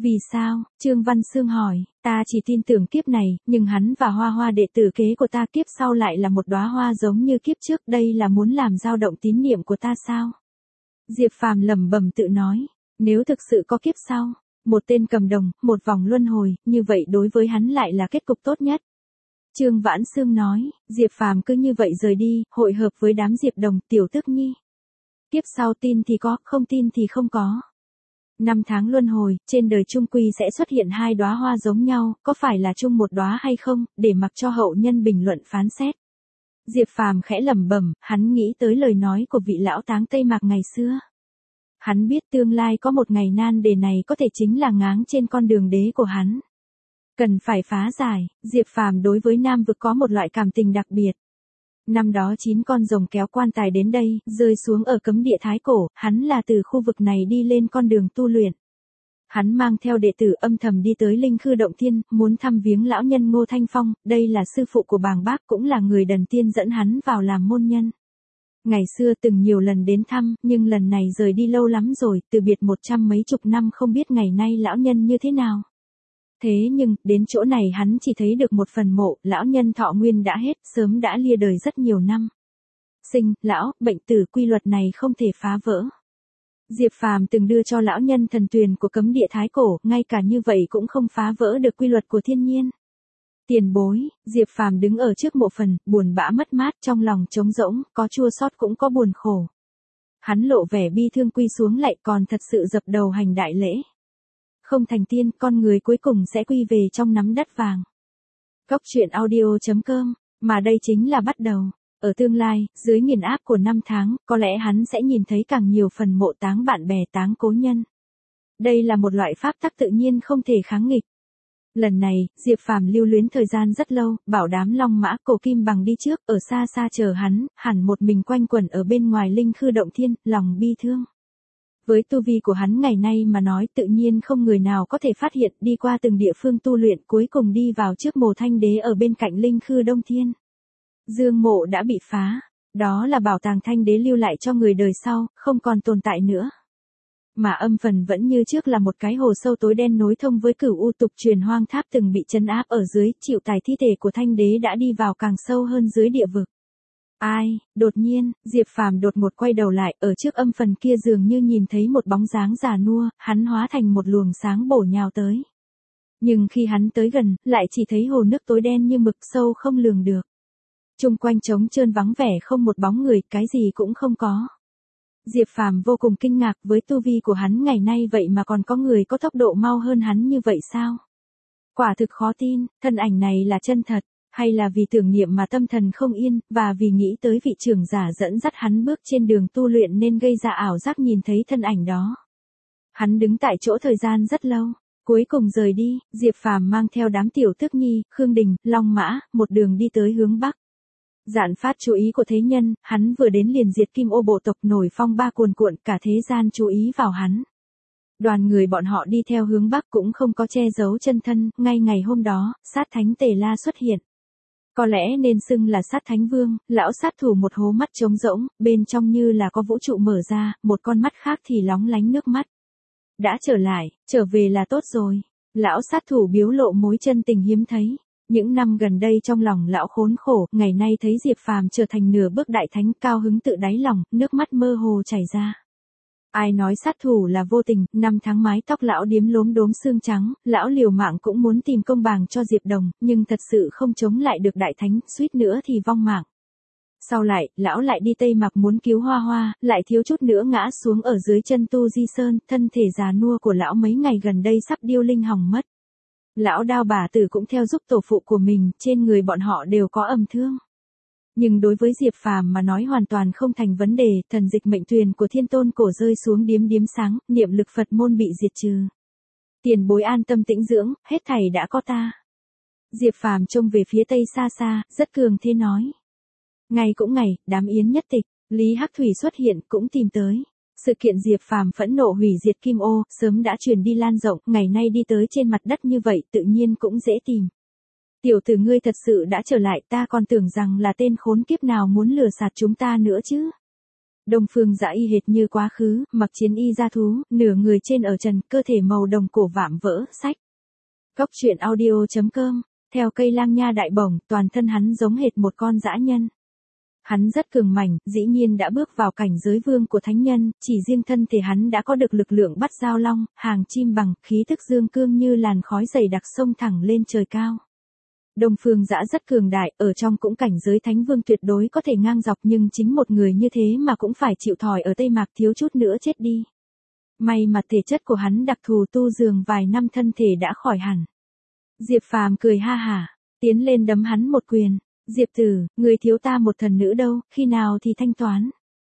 Vì sao? Trương Văn Sương hỏi, ta chỉ tin tưởng kiếp này, nhưng hắn và Hoa Hoa đệ tử kế của ta kiếp sau lại là một đóa hoa giống như kiếp trước, đây là muốn làm dao động tín niệm của ta sao? Diệp Phàm lẩm bẩm tự nói, nếu thực sự có kiếp sau, một tên cầm đồng, một vòng luân hồi, như vậy đối với hắn lại là kết cục tốt nhất. Trương Vãn Sương nói, Diệp Phàm cứ như vậy rời đi, hội hợp với đám Diệp Đồng, Tiểu Tức Nhi. Kiếp sau tin thì có, không tin thì không có. 5 tháng luân hồi, trên đời chung quy sẽ xuất hiện 2 đóa hoa giống nhau, có phải là chung một đóa hay không, để mặc cho hậu nhân bình luận phán xét. Diệp Phàm khẽ lẩm bẩm, hắn nghĩ tới lời nói của vị lão táng Tây Mạc ngày xưa. Hắn biết tương lai có một ngày nan đề này có thể chính là ngáng trên con đường đế của hắn. Cần phải phá giải, Diệp Phàm đối với Nam Vực có một loại cảm tình đặc biệt. Năm đó 9 con rồng kéo quan tài đến đây, rơi xuống ở cấm địa Thái Cổ, hắn là từ khu vực này đi lên con đường tu luyện. Hắn mang theo đệ tử âm thầm đi tới Linh Khư Động Thiên, muốn thăm viếng lão nhân Ngô Thanh Phong, đây là sư phụ của Bàng Bác cũng là người Đần Tiên dẫn hắn vào làm môn nhân. Ngày xưa từng nhiều lần đến thăm, nhưng lần này rời đi lâu lắm rồi, từ biệt 100 mấy chục năm không biết ngày nay lão nhân như thế nào. Thế nhưng, đến chỗ này hắn chỉ thấy được một phần mộ, lão nhân thọ nguyên đã hết, sớm đã lia đời rất nhiều năm. Sinh, lão, bệnh tử quy luật này không thể phá vỡ. Diệp Phàm từng đưa cho lão nhân thần tuyền của cấm địa Thái Cổ, ngay cả như vậy cũng không phá vỡ được quy luật của thiên nhiên. Tiền bối, Diệp Phàm đứng ở trước mộ phần, buồn bã mất mát, trong lòng trống rỗng, có chua xót cũng có buồn khổ. Hắn lộ vẻ bi thương quy xuống lại còn thật sự dập đầu hành đại lễ. Không thành tiên, con người cuối cùng sẽ quy về trong nắm đất vàng. Cốc truyện audio.com, mà đây chính là bắt đầu. Ở tương lai, dưới nghiền áp của 5 tháng, có lẽ hắn sẽ nhìn thấy càng nhiều phần mộ táng bạn bè táng cố nhân. Đây là một loại pháp tắc tự nhiên không thể kháng nghịch. Lần này, Diệp Phàm lưu luyến thời gian rất lâu, bảo đám Long Mã Cổ Kim Bằng đi trước, ở xa xa chờ hắn, hẳn một mình quanh quẩn ở bên ngoài Linh Khư Động Thiên, lòng bi thương. Với tu vi của hắn ngày nay mà nói tự nhiên không người nào có thể phát hiện, đi qua từng địa phương tu luyện cuối cùng đi vào trước mồ Thanh Đế ở bên cạnh Linh Khư Đông Thiên. Dương mộ đã bị phá, đó là bảo tàng Thanh Đế lưu lại cho người đời sau, không còn tồn tại nữa. Mà âm phần vẫn như trước là một cái hồ sâu tối đen nối thông với Cửu U Tục Truyền Hoang Tháp từng bị trấn áp ở dưới, chịu tải thi thể của Thanh Đế đã đi vào càng sâu hơn dưới địa vực. Ai, đột nhiên, Diệp Phàm đột ngột quay đầu lại, ở trước âm phần kia dường như nhìn thấy một bóng dáng già nua, hắn hóa thành một luồng sáng bổ nhào tới. Nhưng khi hắn tới gần, lại chỉ thấy hồ nước tối đen như mực sâu không lường được. Chung quanh trống trơn vắng vẻ không một bóng người, cái gì cũng không có. Diệp Phàm vô cùng kinh ngạc với tu vi của hắn ngày nay vậy mà còn có người có tốc độ mau hơn hắn như vậy sao? Quả thực khó tin, thân ảnh này là chân thật. Hay là vì tưởng niệm mà tâm thần không yên, và vì nghĩ tới vị trưởng giả dẫn dắt hắn bước trên đường tu luyện nên gây ra ảo giác nhìn thấy thân ảnh đó. Hắn đứng tại chỗ thời gian rất lâu, cuối cùng rời đi, Diệp Phàm mang theo đám Tiểu Tước Nhi, Khương Đình, Long Mã, một đường đi tới hướng Bắc. Dạn phát chú ý của thế nhân, hắn vừa đến liền diệt Kim Ô bộ tộc nổi phong ba cuồn cuộn, cả thế gian chú ý vào hắn. Đoàn người bọn họ đi theo hướng Bắc cũng không có che giấu chân thân, ngay ngày hôm đó, sát thánh Tề La xuất hiện. Có lẽ nên xưng là sát thánh vương, lão sát thủ một hố mắt trống rỗng, bên trong như là có vũ trụ mở ra, một con mắt khác thì lóng lánh nước mắt. Đã trở lại, trở về là tốt rồi. Lão sát thủ biếu lộ mối chân tình hiếm thấy. Những năm gần đây trong lòng lão khốn khổ, ngày nay thấy Diệp Phàm trở thành nửa bước đại thánh, cao hứng tự đáy lòng, nước mắt mơ hồ chảy ra. Ai nói sát thủ là vô tình, 5 tháng mái tóc lão điếm lốm đốm xương trắng, lão liều mạng cũng muốn tìm công bằng cho Diệp Đồng, nhưng thật sự không chống lại được đại thánh, suýt nữa thì vong mạng. Sau lại, lão lại đi Tây Mạc muốn cứu Hoa Hoa, lại thiếu chút nữa ngã xuống ở dưới chân Tu Di Sơn, thân thể già nua của lão mấy ngày gần đây sắp điêu linh hỏng mất. Lão Đao Bà Tử cũng theo giúp tổ phụ của mình, trên người bọn họ đều có ầm thương. Nhưng đối với Diệp Phàm mà nói hoàn toàn không thành vấn đề, thần dịch mệnh tuyền của Thiên Tôn cổ rơi xuống điếm điếm sáng, niệm lực Phật môn bị diệt trừ. Tiền bối an tâm tĩnh dưỡng, hết thảy đã có ta. Diệp Phàm trông về phía tây xa xa, rất cường thế nói. Ngày cũng ngày, đám yến nhất tịch, Lý Hắc Thủy xuất hiện cũng tìm tới. Sự kiện Diệp Phàm phẫn nộ hủy diệt Kim Ô, sớm đã truyền đi lan rộng, ngày nay đi tới trên mặt đất như vậy tự nhiên cũng dễ tìm. Tiểu tử ngươi thật sự đã trở lại, ta còn tưởng rằng là tên khốn kiếp nào muốn lừa sạt chúng ta nữa chứ. Đông Phương Dã y hệt như quá khứ, mặc chiến y da thú, nửa người trên ở trần, cơ thể màu đồng cổ vạm vỡ, sách. Cốc truyện audio.com, theo cây lang nha đại bổng, toàn thân hắn giống hệt một con dã nhân. Hắn rất cường mảnh, dĩ nhiên đã bước vào cảnh giới vương của thánh nhân, chỉ riêng thân thể hắn đã có được lực lượng bắt giao long, hàng chim bằng, khí thức dương cương như làn khói dày đặc xông thẳng lên trời cao. Đông Phương Dã rất cường đại, ở trong cũng cảnh giới thánh vương tuyệt đối có thể ngang dọc, nhưng chính một người như thế mà cũng phải chịu thòi ở Tây Mạc, thiếu chút nữa chết đi. May mà thể chất của hắn đặc thù, tu dường vài năm thân thể đã khỏi hẳn. Diệp Phàm cười ha hả, tiến lên đấm hắn một quyền. Diệp Tử, người thiếu ta một thần nữ đâu, khi nào thì thanh toán.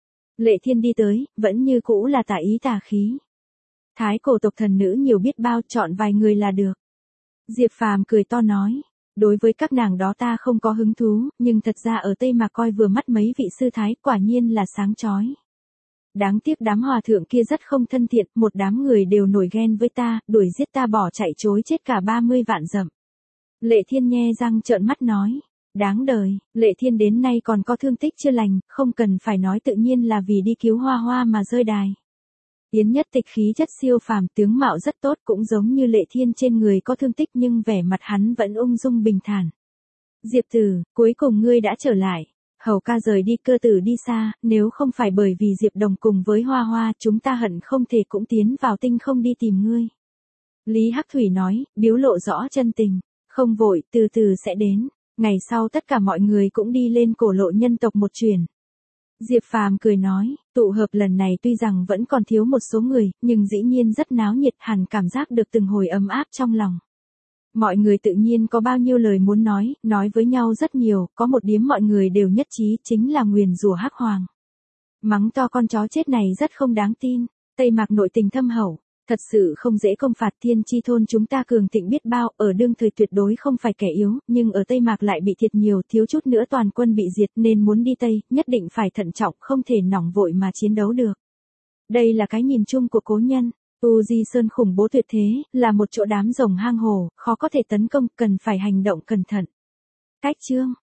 Lệ Thiên đi tới, vẫn như cũ là tà ý tà khí. Thái cổ tộc thần nữ nhiều biết bao, chọn vài người là được. Diệp Phàm cười to nói, đối với các nàng đó ta không có hứng thú, nhưng thật ra ở Tây Mạc coi vừa mắt mấy vị sư thái, quả nhiên là sáng chói. Đáng tiếc đám hòa thượng kia rất không thân thiện, một đám người đều nổi ghen với ta, đuổi giết ta bỏ chạy chối chết cả 30 vạn dặm. Lệ Thiên nhe răng trợn mắt nói. Đáng đời, Lệ Thiên đến nay còn có thương tích chưa lành, không cần phải nói, tự nhiên là vì đi cứu Hoa Hoa mà rơi đài. Yến Nhất Tịch khí chất siêu phàm, tướng mạo rất tốt, cũng giống như Lệ Thiên, trên người có thương tích nhưng vẻ mặt hắn vẫn ung dung bình thản. Diệp Tử, cuối cùng ngươi đã trở lại. Hầu ca rời đi cơ tử đi xa, nếu không phải bởi vì Diệp Đồng cùng với Hoa Hoa, chúng ta hận không thể cũng tiến vào tinh không đi tìm ngươi. Lý Hắc Thủy nói, biếu lộ rõ chân tình. Không vội, từ từ sẽ đến. Ngày sau tất cả mọi người cũng đi lên cổ lộ nhân tộc một chuyến. Diệp Phàm cười nói, tụ hợp lần này tuy rằng vẫn còn thiếu một số người, nhưng dĩ nhiên rất náo nhiệt, hẳn cảm giác được từng hồi ấm áp trong lòng. Mọi người tự nhiên có bao nhiêu lời muốn nói với nhau rất nhiều, có một điểm mọi người đều nhất trí, chính là nguyền rủa Hắc Hoàng. Mắng to con chó chết này rất không đáng tin. Tây Mạc nội tình thâm hậu, thật sự không dễ công phạt. Thiên Chi thôn chúng ta cường thịnh biết bao, ở đương thời tuyệt đối không phải kẻ yếu, nhưng ở Tây Mạc lại bị thiệt nhiều, thiếu chút nữa toàn quân bị diệt, nên muốn đi Tây, nhất định phải thận trọng, không thể nóng vội mà chiến đấu được. Đây là cái nhìn chung của cố nhân. U Di Sơn khủng bố tuyệt thế, là một chỗ đám rồng hang hổ, khó có thể tấn công, cần phải hành động cẩn thận. Cách chương